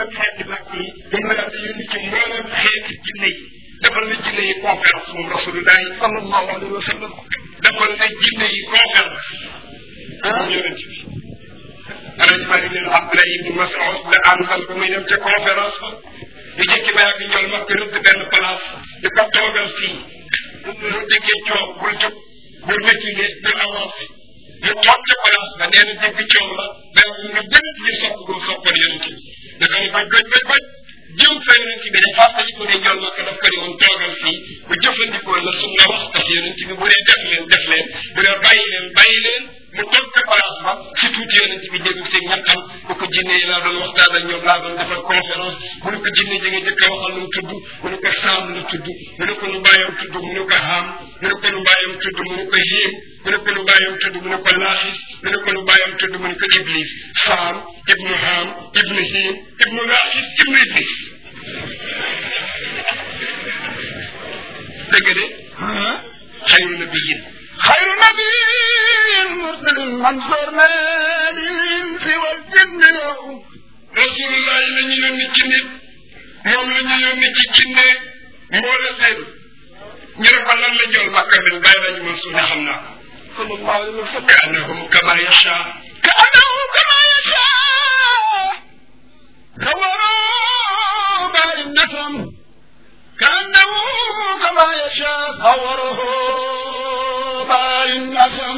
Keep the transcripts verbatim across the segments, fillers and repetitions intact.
mboolem xeeti nag yi dañ la daal yónni ci mboolem xeeti jinne yi defal na jinne yi conférence moom rasulullahi sallallahu alayhi wa sallam defal na jinne yi conférence moom yonent bi alaji maa ngi leen Abdullah ibn Mas'ud la àndal ba muy dem ca conférence ba ñu jékki ba yàgg ñool mag rëdd benn place di ko toogal fii ñu déggee coow bul jóg bul reculer bul avancé ñu toog ca place ba nee na dégg coow la mais nga bëri ñu sopp ko soppal yonent bi da ngay bañ bañ bañ bañ jëm fa yonent bi dañ fàttali ko ne ñool mag daf ko ne woon toogal fii bu jëfandikoo la su nga wax tax yonent bi bu dee def leen def leen bu dee bàyyi leen bàyyi leen mu toog ca place ba si tuuti yonent bi dégg seen ñàkkam bu ko jinne yi laa doon waxtaan ak ñoom laa doon defal conférence mu ne ko jinne ji nga jëkk a waxal nu mu tudd mu ne ko saam la tudd mu ne ko nu bàyyam tudd mu ne ko haam mu ne ko nu bàyyam tudd mu ne ko hiim mu ne ko nu bàyyam tudd mu ne ko laaxis mu ne ko nu bàyyam tudd mu ne ko iblis saam ibnu haam ibnu hiim ibnu laaxis ibnu iblis dëgg de xayru nabiyin xayru nabiyin mursalin mansoor nabiyin fi wal jinni rasulullah la ñu yónni ci nit moom la ñu yónni ci jinne mboole seen ñu ne ko lan la jool makka mel bàyyi lañu Mansour ne xam naa ko sallallahu alayhi wa sallam ka annahu kama yasha ka annahu kama yasha xawaro bari nasam ka annahu kama yasha xawarahu bari nasam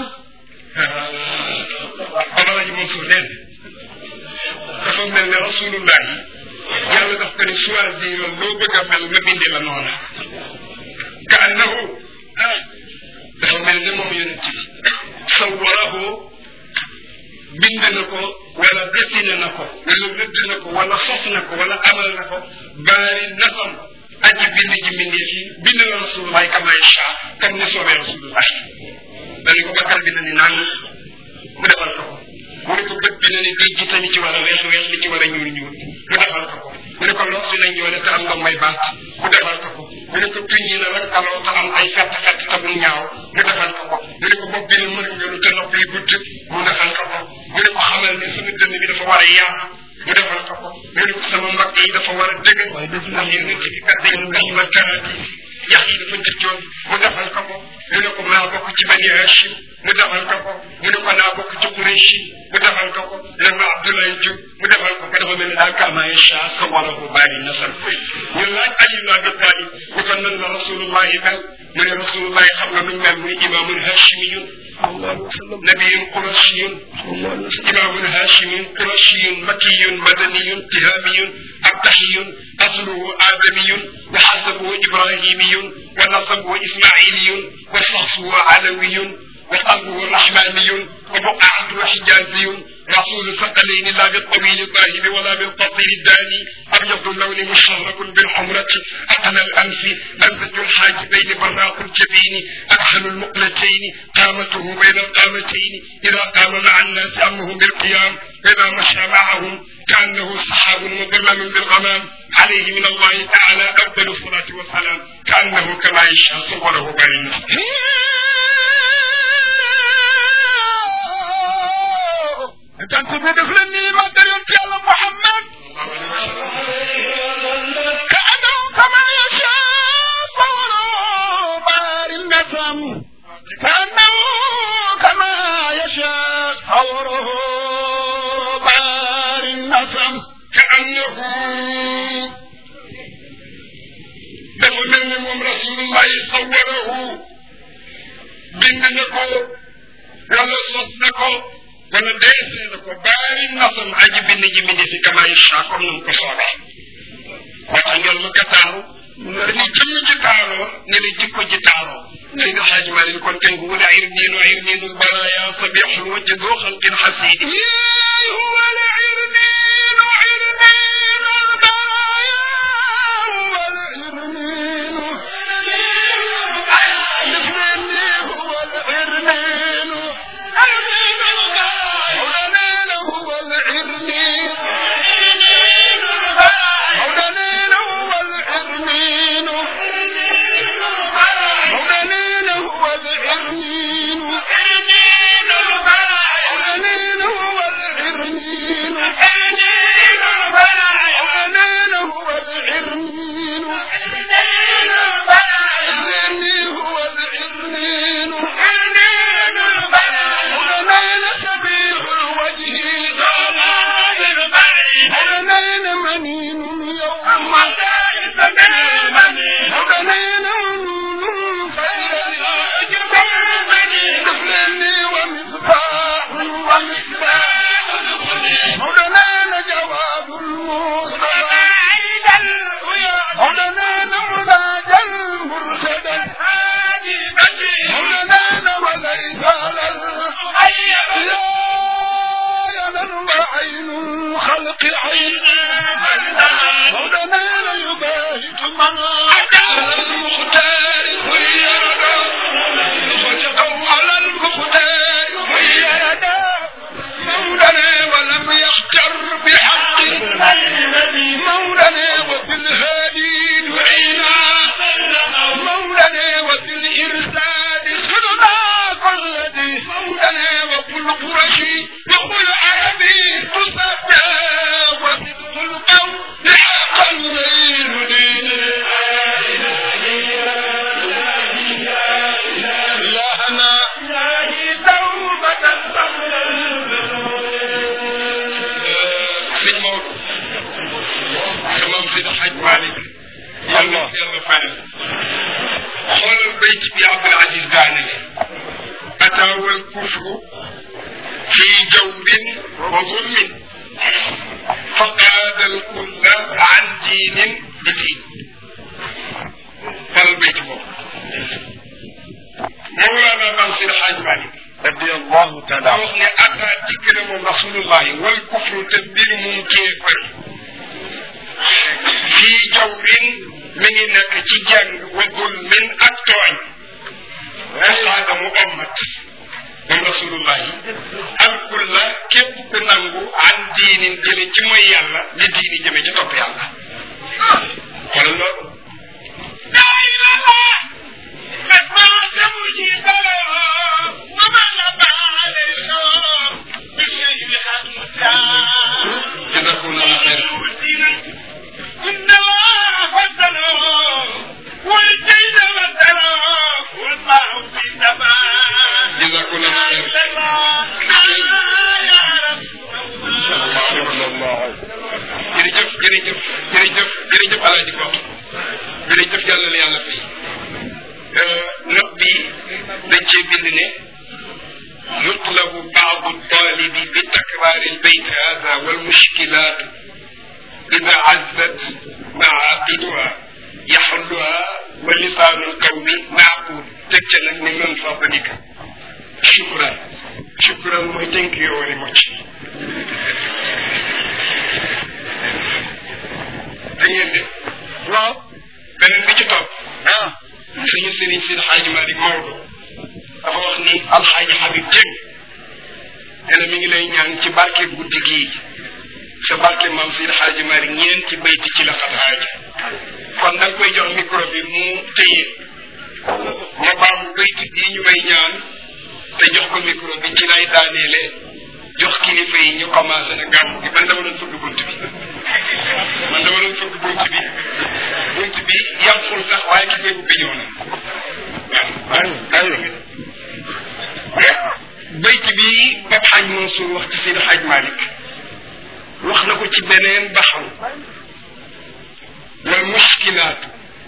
bàyyi lañu Mansour leen dafa mel ne rasulullah yàlla daf ko ne choisir loo bëgg a mel ma bindi la noona ka annahu dafa mel ne moom yonent bi sawwarahu bind na ko wala dessiné na ko wala rëdd na ko wala sos na ko wala amal na ko baari nasam aji bind ji mbindee fii bind na rasulullah kama yasha comme ni soobee rasulullah dañu ko bakkal bi na ni naan mu defal ko ko mu ne ko bët bi na ni géej gi tamit ci war a weex weex li ci war a ñuul ñuul mu defal ko ko mu ne ko lox si lañ joone te am nga may baat mu defal ko ko mu ne ko tuñ yi na rek aloo te am ay fett fett te bu ñaaw mu defal ko ko mu ne ko bopp bi na mën ngelu te nopp yi gudd mu defal ko ko mu ne ko xamal ne sama dënn bi dafa war a yaatu mu defal ko ko mu ne ko sama mbagg yi dafa war a dëgg ndax yonent bi kat dañ dañ ma karaati yax yi dafa jëccoon mu defal ko ko mu ne ko maa bokk ci bani Hashim mu defal ko ko mu ne ko naa bokk ci Quraysh mu defal ko ko len ma Abdoulaye Diouf mu defal ko ko dafa mel ni daal kama yasha sa wala bu bari nasal ñu laaj Ali ibn Abi Talib ñu ko nan la rasulullah mel mu ne rasulullah xam nga nuñ mel mu ne imaamun hashimiyun nabiyun qurashiyun imaamun hashimiyun qurashiyun makiyun madaniyun tihamiyun abtahiyun asluhu adamiyun wa hasabuhu ibrahimiyun wa nasabuhu ismailiyun wa shakhsuhu alawiyun وقلبه رحماني وبقعته حجازي رسول ثقلين لا بالطويل الظاهر ولا بالقصير الداني ابيض اللون مشرب بالحمرة اقل الانف انزج الحاجبين براق الجبين اكحل المقلتين قامته بين القامتين اذا قام مع الناس امرهم بالقيام اذا مشى معهم كانه سحاب مظلل بالغمام عليه من الله تعالى افضل الصلاه والسلام كانه كما يشاء صوره بين tant bi def leen nii matériel ci yàlla Muhammad ka annahu kama yasha fawru bari nasam ka annahu kama yasha fawru bari nasam ka annahu dafa mel ni moom rasulullah sawwarahu bind na ko wala sos na ko wala deesee na ko baari nasam aji bind ji mindi fi kama yasha comme nam ko soobee moo tax ngeen ma ka taaru ni jëmm ji taaroo ne la jikko ji taaroo Seydi Hadji Malick kon kañ ko wala irniinu irniinu baraya sabihul wajhi doo xalqin xasiidi huwa la irniinu irniinu baraya wala irniinu huwa la irniinu هو من على المختار خيرنا وجدوا على المختار خيرنا مولانا ولم يختر بحق مولانا وفي الهادي دعينا مولانا وفي الإرسال صدق الذي مولانا وفي القرش يقول عربي تصدق وصدق القول حقا غير دين لهنا توبة سيد موت سمام سيد الحاج مالك يلا يلا فعلا خول البيت بي عبد العزيز داني أتى الكفر في جور وظلم فقاد الكل عن دين بدين فالبيت بو مولانا منصور الحاج مالك رضي الله تعالى عنه أتى تكرم رسول الله والكفر تدبير منكفر في جور من نك تجان وظلم أكتوين هذا مؤمت من رسول الله الكل كيف كنانغو عن دين جلي ci moy yalla li diini jëme ci top yalla wala lo la ilaha ma samuji bala ma la bala bi shay'in hatta jazakum allah khair inna fadala wal jayda wa tara wal ma'u fi samaa jazakum allah jërëjëf jërëjëf jërëjëf jërëjëf alaaji ko jërëjëf yàlla la yàlla fay note bi dañ cee bind ne yutlabu baadu talibi bi takrar albayt hada walmushkilat ida azzat maaqiduha yaxulluha wa lisanu alqawmi maaqud teg ca nag ne man fadlika shukran shukran mooy thank you very much da ngeen de waaw beneen bi ci topp ah suñu sëriñ Seydi Hadji Malick Maodo dafa wax ni alxaaji Habib Dieng nee na mi ngi lay ñaan ci barke guddi gii sa barke maam Seydi Hadji Malick ñeenti bayti ci la xataaja kon da nga koy jox micro bi mu téye ma baam bayti bii ñu may ñaan te jox ko micro bi ci lay daaneele jox kilifa yi ñu commencé na gàmm gi man dama doon fëgg bunt bi man dama doon fëgg bunt bi bunt bi yàqul sax waaye ki koy ubbi ñëw na waaw waaw bayt bi Pape Hadj Mansour wax ci Seydi Hadj Malick wax na ko ci beneen baxaw wal mushkilaatu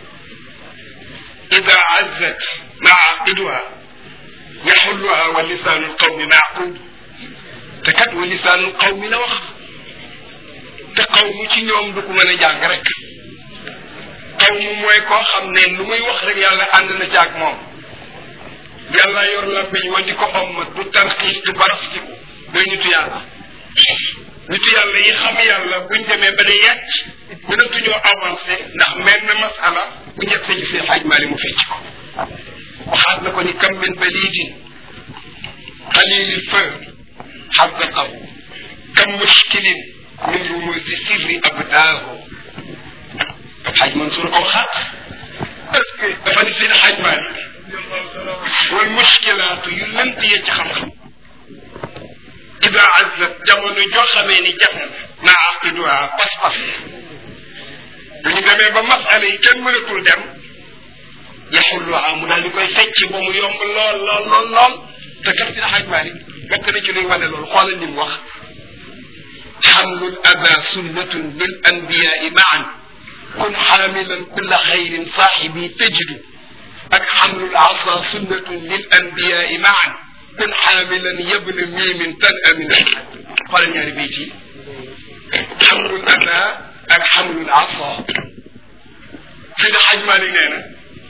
ida azzat maaqiduha yaxulluha wa lisaanu lqawmi maaqud te kat wa lisaanu lqawmi la wax te qawmu ci ñoom du ko mën a jàng rek qawmu mooy koo xam ne lu muy wax rek yàlla ànd na ci ak moom yàlla yor la biñ wa di ko ommat du tarxiis du barastiku day nitu yàlla nitu yàlla yi xam yàlla buñ demee ba ne yàcc mënatuñoo avancé ndax mel na masala bu njëkk sa gisee xaaj maali mu fecc ko waxaat na ko ni kam min balidin qalili fa xaddaqahu kam mushkilin min rumuzi sirri abdaahu xaaj Mansour ko waxaat est-ce que dafa ni seen xaaj maali wal mushkilaatu yu lënt ya ci xam-xam ida azzat jamono joo xamee ni jafe na aqiduha pas-pas bu ñu demee ba masala yi kenn mënatul dem yaxulluha mu daal di koy fecc ba mu yomb lool lool lool lool te kat si xaaj Maalik bokk na ci luy wane loolu xoolal ni mu wax xamlul ada sunnatun lil anbiyaai maan kun xaamilan kulla xayrin saaxibi tajidu ak xamlul asa sunnatun lil anbiyaai maan kun xaamilan yabna miimin tan amina xoolal ñaari bayt yi xamlul ada ak xamlul asa Seydi Hadj Malick nee na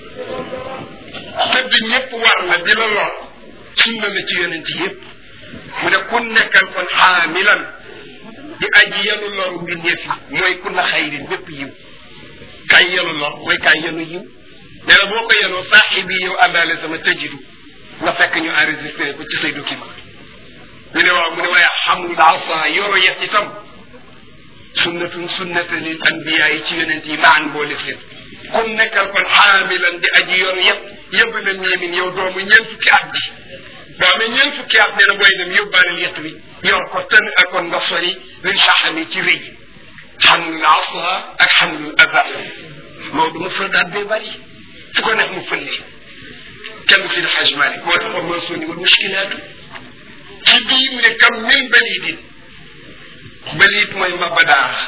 tëdd ñëpp war na di la lor sunna la ci yonent yëpp mu ne ku nekkal kon xaamilan di aji yanu loru mbindeef yi mooy ku la xayrin bépp yiw kaay yenu lor mooy kaay yenu yiw nee na boo ko yenoo saaxibi yow àndaale sama tëjidu nga fekk ñu enregistré ko ci say document ñu ne waaw mu ne waaye xamul asa yoro yet itam sunnatun sunnata lil anbiya yi ci yonent yi maan boole seen comme nekkal kon xaamilan di aji yor yet yëbb na ñeemin yow doomu ñeent fukki at ji boo amee ñeent fukki at nee na booy dem yóbbaale yet wi yor ko tën ak kon nga sori lil saxami ci rëy xamlul asa ak xamlul aza Maodo mu fël daat bee bari fu ko neex mu fëllee kenn si Xaj Malik moo tax ma soni wal mushkilaatu ci biir mu ne kam min balidin balid mooy mbabba daara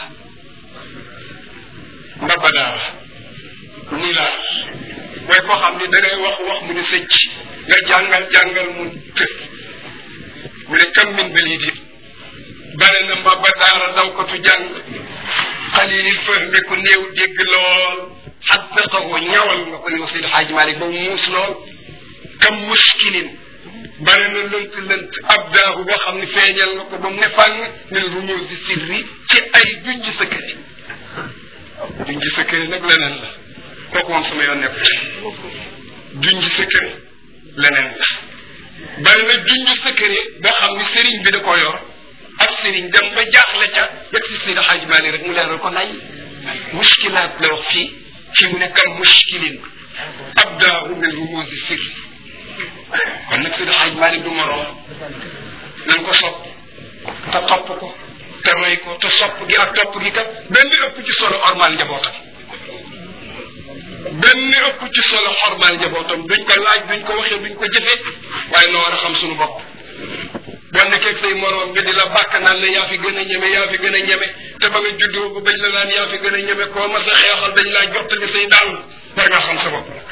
mbabba daara nii laa mooy koo xam ne da ngay wax wax mu ne sëcc nga jàngal jàngal mu tëf mu ne kam min balidin bare na mbabba daara daw ko tu jàng xalilil fahmi ku néew dégg lool xaddaqahu ñawal nga ko yow Seydi Xaaj Malik ba mu muus lool kam muskilin bare na lënt lënt abdaahu boo xam ne feeñal nga ko ba mu ne fàng min rumuus di sirri ci ay junji secret junji secret nag leneen la kooku moom sama yoon nekk junji secret leneen la bare na junji secret boo xam ne sëriñ bi da ko yor ak sëriñ dem ba jaaxle ca yegg si Seydi Xaaj Malik rek mu leeral ko nay muskilaat la wax fii fii mu ne kam muskilin abdaahu min rumuus di sirri kon nag Seydi Xaaj Malik du moroom nañ ko sopp te topp ko te roy ko te sopp gi ak topp gi kat benn ëpp ci solo ormal njabootam benn ëpp ci solo xormal njabootam duñ ko laaj duñ ko waxee duñ ko jëfee waaye noo war a xam suñu bopp boo nekkee say moroom nga di la bàkk naan la yaa fi gën a ñeme yaa fi gën a ñeme te ba nga juddoo ba bañ la naan yaa fi gën a ñeme koo mas a xeexal dañ laa jottali say daal war ngaa xam sa bopp nag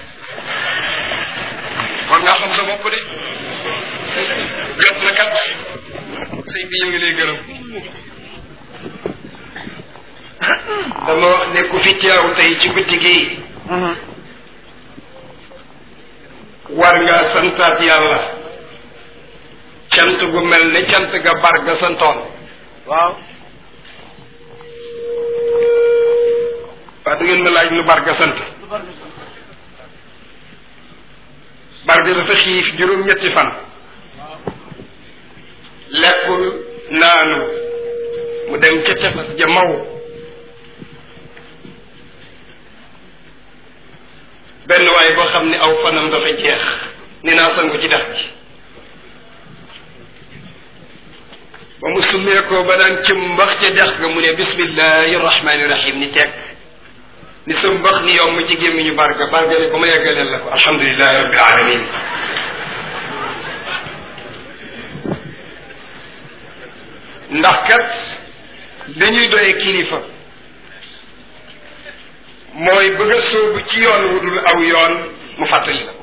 war ngaa xam sa bopp de jot na kat sëñ bi ñu ngi lay gërëm dama wax ne ku fi teew tey ci guddi gi war ngaa santaat yàlla cant gu mel ne cant ga barga santoon waaw waa du ngeen ma laaj lu barga sant barga dafa xiif juróom-ñetti fan lekkul naanu mu dem ca tefas ja maw benn waay boo xam ne aw fanam dafa jeex ni naa sangu ci dex gi ba mu summeekoo ba daan cim mbax ca dex ga mu ne bismillahi rahmani rahim ni teg ni sa mbax ni yomb ci gémmiñu barga barga ne ba ma yeggaleel la ko alhamdulilahi rabbil alamin ndax kat dañuy doye kilifa mooy bëgg a sóobu ci yoon wu dul aw yoon mu fàttali la ko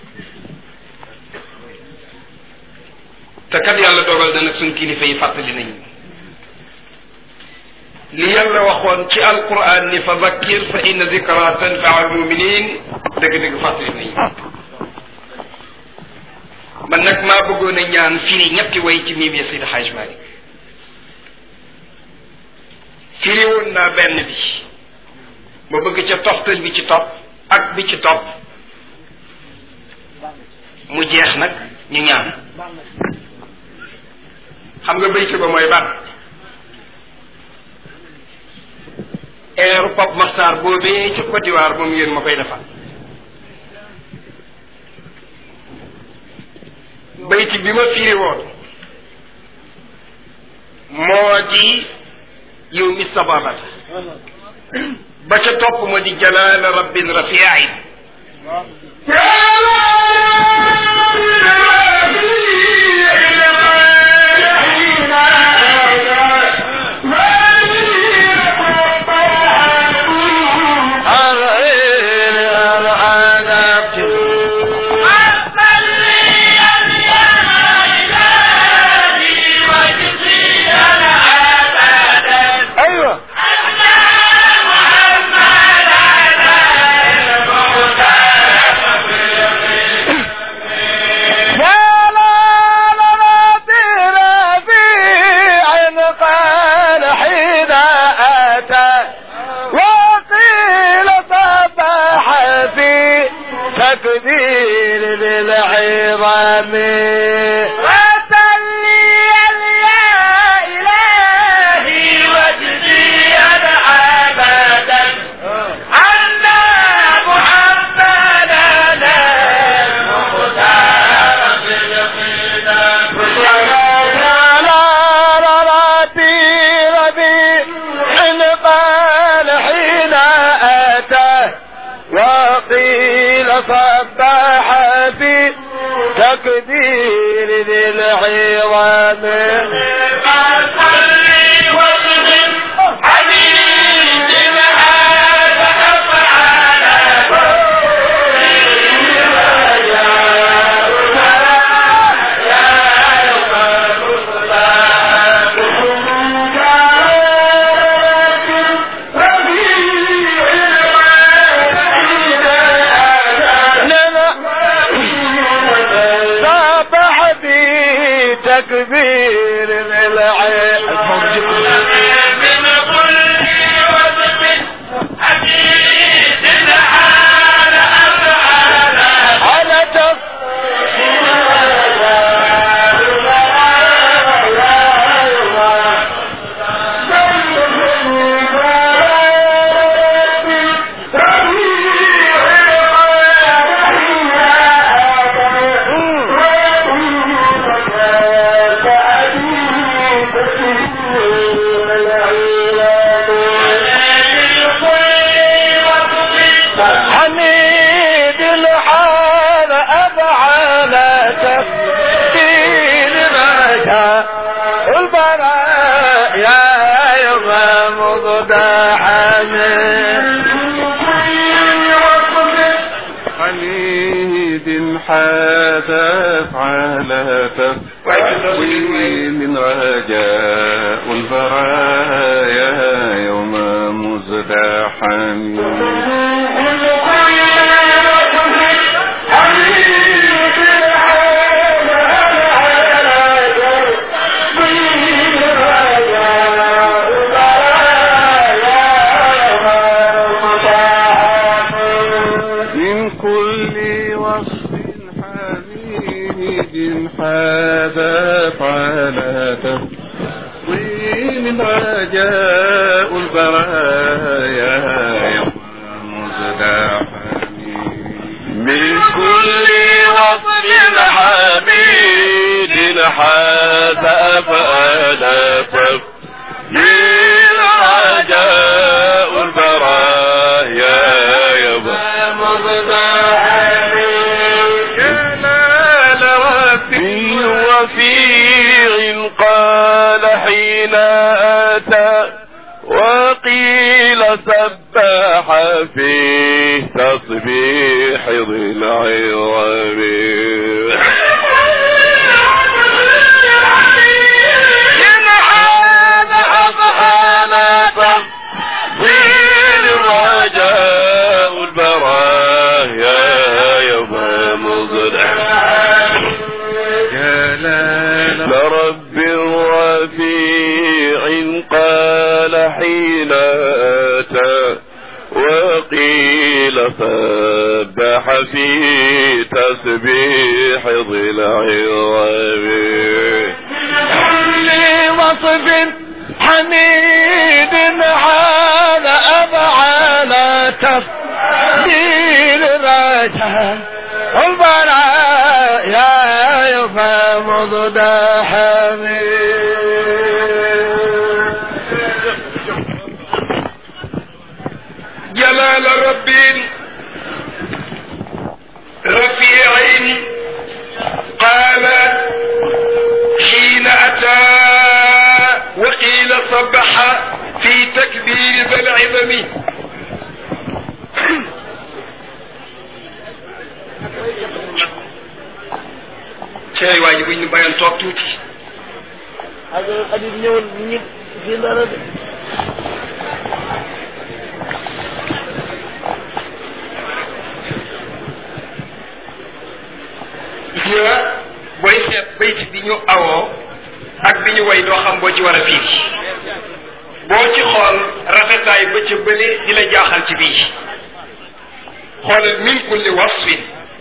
te kat yàlla dogal na nag suñ kilifa yi fàttali nañu li yàlla waxoon ci alquran ni fa zakkir fa inna zikra tanfau almuminin dëgg-dëgg fàttali nañu man nag maa bëggoon a ñaan firi ñetti way ci miim ya Seydi Xaaj Malik firi woon naa benn bi ma bëgg ca toxtal bi ci topp ak bi ci topp mu jeex nag ñu ñaan xam nga bayt ba mooy ban eeru Pape Makhtar boobee ca Côte d'Ivoire moom yéen ma koy defal bayt bi ma firi woon moo di yow mi sababata ba ca topp moo di jalaala rabbin rafiin تكبير للعظام وصلي يا إلهي وجزيا أبدا عنا محمدا المختار بالخلاف على ربي ربي إن قال حين أتى وقيل صبح في تكبير ذي العظام فصلي وسلم حبيب هذا أفعال تكبير للعين من كل وجب حديث الحال أفعال على حميد الحال أفعال تفديل رجاء البراء يا يوم مضدحم حميد حاز أفعال تفديل رجاء البرايا يوم مزدحم من كل وصف حميد حاز أفعال تفضيل رجاء البرايا يوم مزدحم من كل وصف حميد حاز أفعال تفضيل رجاء البرايا يوم مزدحم جلال ربي وفيع قال حين أتى وقيل سبح فيه تصبيح ذي العظام إن هذا أفعال تفضيل رجاء البرايا يوم مزدحم جلال رب رفيع قال حين أتى وقيل سبح في تسبيح ذي العظام كل وصف حميد على أفعال تفضيل رجاء البرايا يوم مزدحم جلال رب رفيع قال حين أتى وقيل صبح في تكبير ذا العظم cey waaji buñ ñu bayan toog tuuti ak xadim ñëwul ñi fi dara de gis nga booy seet bayt bi ñu awoo ak bi ñu way doo xam boo ci war a firi boo ci xool rafetaay ba ca bële di la jaaxal ci bii xoolal min kulli wasfin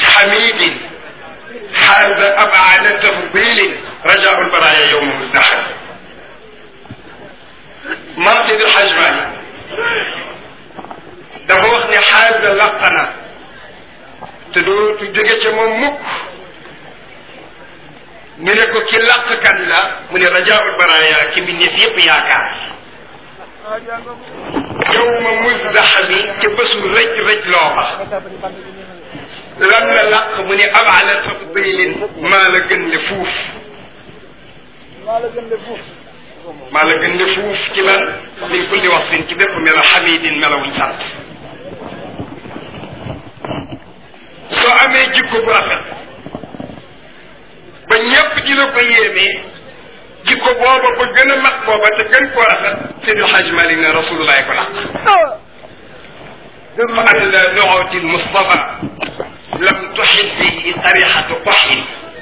حميد حاز أبعاد تفضيل رجاء البرايا يوم مزدحم مرصد الحجماني dafa wax ne xaasa laqana te dootu jóge ca moom mukk ñu ne ko ki laq kan la mu ne rajaul baraya ki mbindeef yépp yaakaar yowma muzdaxami ca bésu rëj rëj loo ba lan la laq mu ne abala tafdilin maa la gën le fuuf maa la gën le fuuf ci lan min kulli waxsin ci bépp melo xamidin melawuñ sant soo amee jikko bu rafet ba ñépp di la ko yéemee jikko booba ba gën a mag booba te gën koo rafet Seydil Hadj Malick ne rasulullah ko laq fa an la nuuti lmustafa lam tuxit bihi tarixatu qoxin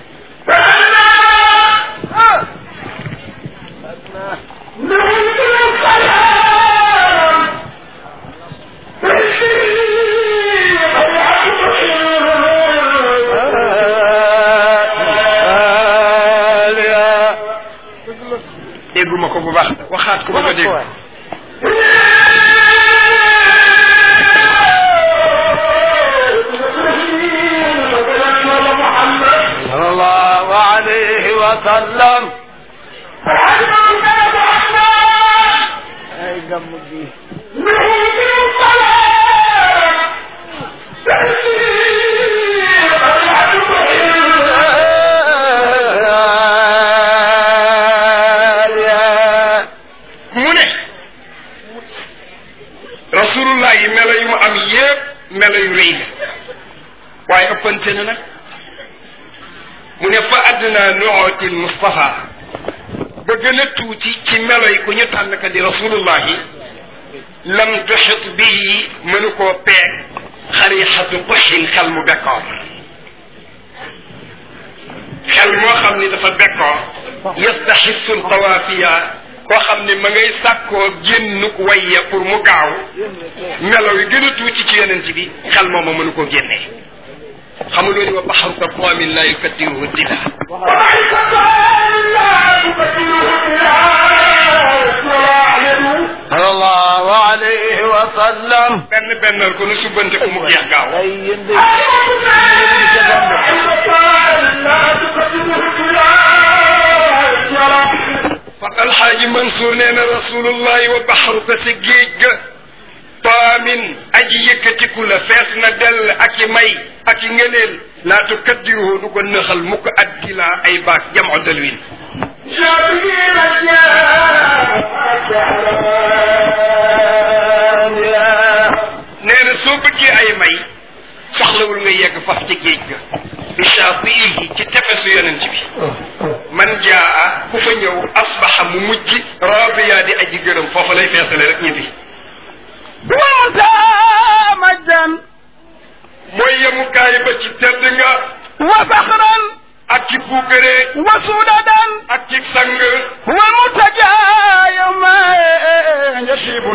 dégguma ko bu baax waxaat ko ba ma dégg sallallahu alayhi wa sallam ay gamu gi rasulullah yi melo yu mu am yépp melo yu rëy la waaye ëppante na nag mu ne fa àddina nuoti Mustafa ba gën a tuuti ci melo yi ku ñu tànn ka di rasulullah yi lam tuxit bii mënu koo peeg xarixatu xuxin xel mu bekkoor xel moo xam ni dafa bekkoor yastaxissu lqawaafiya koo xam ne ma ngay sàkkoo génnuk wayya pour mu gaaw melo yi gën a tuuti ci yonent bi xel mooma mënu koo génnee xamul loolu wa baxaru aqwamin la yukaddiruhu dila sallallahu alayhi wa sallam benn bennal ko nu subbante ko mu jeex gaaw fa alxaaji Mansour nee na rasulullahi wa baxaru ka sa géej ga taamin aji yëkkatiku la fees na dell ak i may ak i ngëneel laa tukaddiruhu du ko nëxal mukk addila ay baak jamu dalwin nee na soo bëggee ay may soxlawul nga yegg faf ci géej ga bi shaatiihi ci tefesu yonent bi man jaa ku fa ñëw asbaxa mu mujj raadiya di aji gërëm foofu lay feesale rek ñibbi wata majdan mooy yemukaay ba ci tedd nga wa faxran ak ci puukare wa sudadan ak ci sang wal mutaja yawma yashibu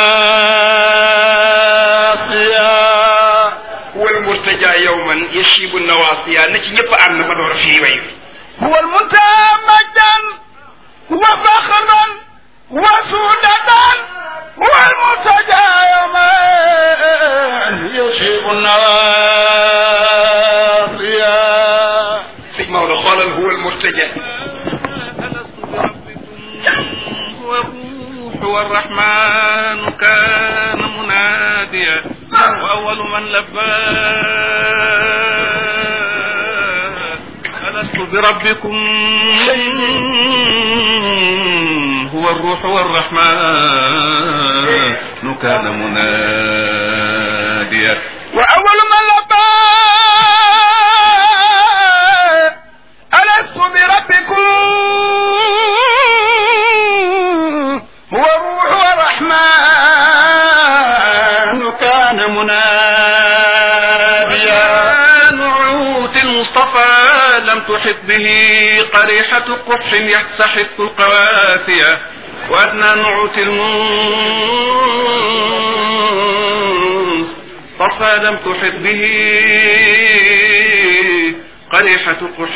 nawasiya wal murtaja yawman yashibu nawasiya na ci ñëpp ànd ma door a fii way huwa al muntaha majdan wa faxran wa sudadan wal mutaja yawma yashibu nawasiya sëñ Maodo xoolal huwa al murtaja هو الرحمن كان مناديا وأول من لبى ألست بربكم هو الروح والرحمن كان مناديا وأول من لبى ألست بربكم هو الروح والرحمن كان مناديا نعوت المصطفى لم تحط به قريحة قبح يستحق القوافية وأدنى نعوت المصطفى لم تحط به قريحة قح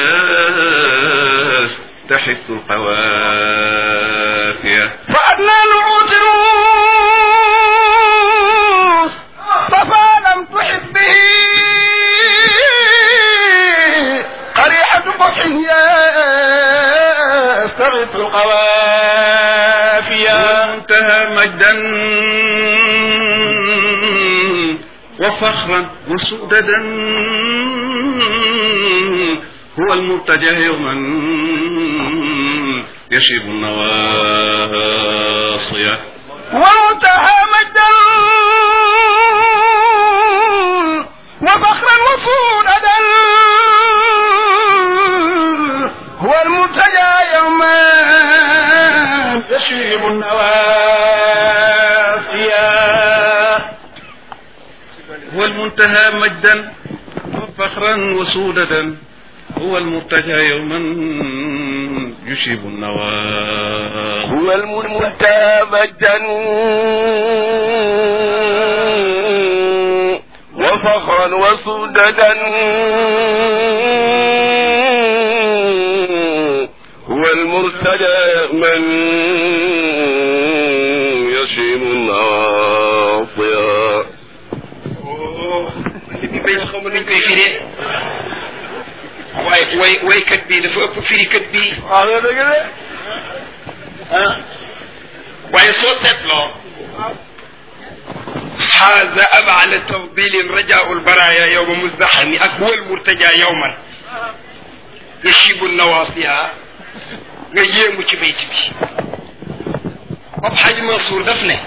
يستحث القوافية فأدنى نعوت الروس صفا لم تحب به قريحة قح يستغيث القوافية وانتهى مجدا وفخرا وسؤددا هو المرتجى يوما يشيب النواصية وانتهى مجدا وفخرا وسؤددا هو المرتجى يوما يشيب النواصية هو المنتهى مجدا وفخرا وسوددا هو المرتجى يوما يشيب النوى هو المنتهى مجدا وفخرا وسوددا هو المرتجى من يشيب الناصية bay xamu nañ koy firee waaye way waykat bi dafa ëpp firikat bi waaw yow dëgg de ah waaye soo seetloo xaaza abala tafdilin rajau lbaraya yowma muzdaxami ak huwa lmurtaja yowman yashibu nawasiha nga yéemu ci bayt bi Pap Xaaj Mansour daf ne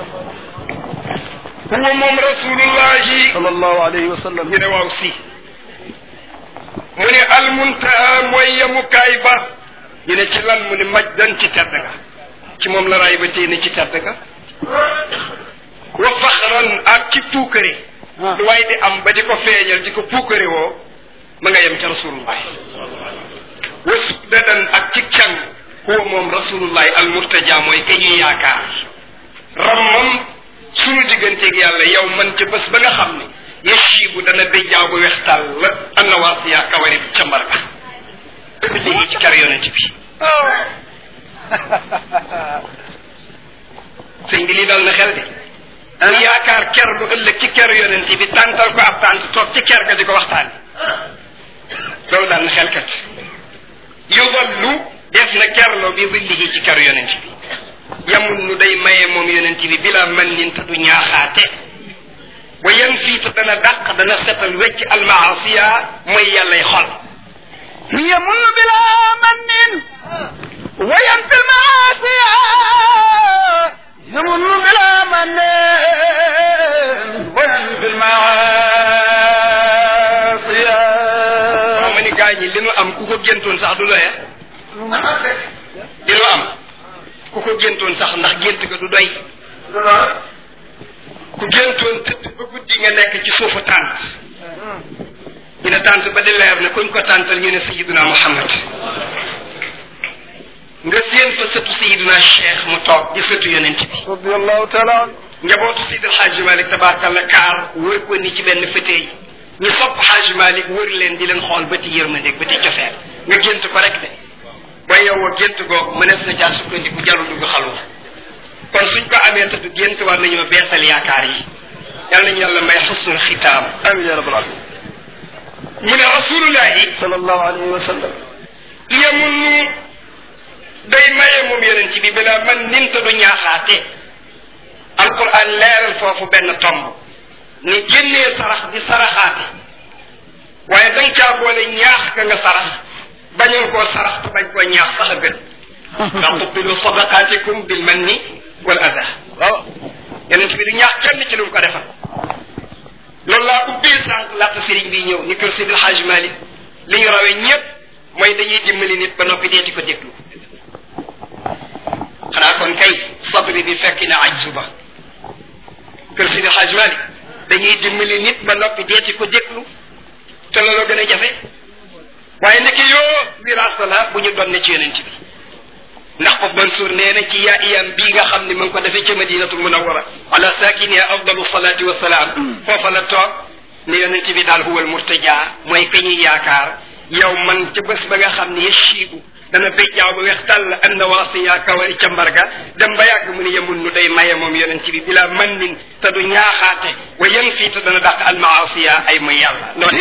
huwa moom rasulullahi sallallahu alayhi wa sallam ñu ne waaw si mu ne almuntaha mooy yemukaay ba ñu ne ci lan mu ne majdan ci tedd ga ci moom la raay ba tey ne ci tedd ga wa faxran ak ci puukare lu waay di am ba di ko feeñal di ko puukare woo ma nga yem ca rasulullahi wa suddadan ak ci can huwa moom rasulullahi almurtaja mooy ka ñuy yaakaar rammam sunu digganteeg yàlla yow man ca bés ba nga xam ne yashibu dana béjjaaw bu wextal la annawaasiya kawari bi ca mbar ga léegi ci kar yonent bi sëñ bi lii dal na xel de mu yaakaar ker bu ëllëg ci ker yonent bi tàntal ko ab tànt toog ci ker ga di ko waxtaan loolu dal na xel kat yudallu def na kerloo bi zillihi ci ker yonent bi yamul nu day maye moom yonent bi bila man nin te du ñaaxaate wa yan fii te dana dàq dana setal wecc almaasiya mooy yàllay xol يمن بلا من وينفي المعاصي يمن بلا من وينفي المعاصي waaw ma ni gaa ñi li nu am ku ko géntoon sax du doye li nu am ku ko géntoon sax ndax gént ga du doy ku géntoon tëdd ba guddi nga nekk ci suufu tànt ñu ne tànt ba di leer ne kuñ ko tàntal ñu ne sayiduna Muhammad nga séen fa sëtu sayiduna Cheikh mu toog di sëtu yonent bi radiyallahu taala njabootu Seydi Hadji Malick tabaarkalla kaar wër ko ni ci benn fëteey ñu sopp Hadji Malick wër leen di leen xool ba ti yërmande ba ti cofeel nga gént ko rek de ba yow a gént googu mënees na caa sukkandiku jarul dugg xalwa kon suñ ko amee te du gént war nañoo beesal yaakaar yi yal nañu yàlla may xusnul xitaam amiin ya rabbal alamin mu ne rasulullahi sallallahu alayhi wa sallam yemunu day maye moom yonent bi bila man ninta du ñaaxaate alquran leeral foofu benn tomb ni génnee sarax di saraxaate waaye danga caa boole ñaax ka nga sarax bañul koo sarax te bañ koo ñaax sax a gën ndax tubtilu sadaqaatikum bil manni wal ada waaw yonent bi du ñaax kenn ci lu mu ko defal loolu laa ubbee sànq laata sëriñ bi ñëw ni kër Seydi El Hadji Malick li ñu rawee ñëpp mooy dañuy dimbali nit ba noppi deeti ko déglu xanaa kon kay sabri bi fekk na aj suba kër Seydi El Hadji Malick dañuy dimbali nit ba noppi deeti ko déglu te looloo gën a jafe waaye ndeke yoo wiraasa la bu ñu donne ci yonent bi ndax ko Mansour nee na ci yaa iyam bii nga xam ne mu ngi ko defee ca Madinatul Munawwara ala saakiniha afdalu salaati wa salaam foofa la toog ni yonent bi daal huwal murtaja mooy ka ñuy yaakaar yow man ca bés ba nga xam ne yashibu dana béjjaaw ba weex tàll an nawaasiya kawari ca mbarga dem ba yàgg mu ne yemun nu day maye moom yonent bi bila man nin te du ñaaxaate wa yan fii te dana dàq almaasiya ay muy yàlla loolu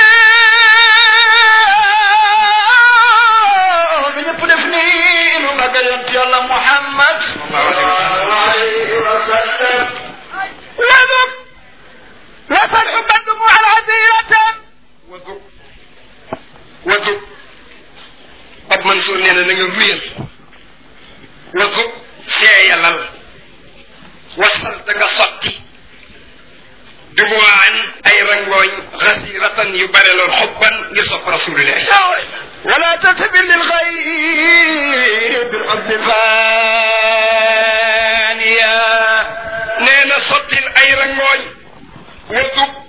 bi ñëpp def nii nu magal yonent yàlla Muhammad sallallahu alayhi wa sallam wadub wasal badmu al aziratan wadub wadub Pape Mansour nee na na nga wéyal wadub seeyalal wasal da nga sotti dubuwaan ay rangooñ xasiratan yu bare lool xubban ngir sopp rasulillah ولا تتبع للغير بالحب الفانية nee na sottil ay rangooñ wadub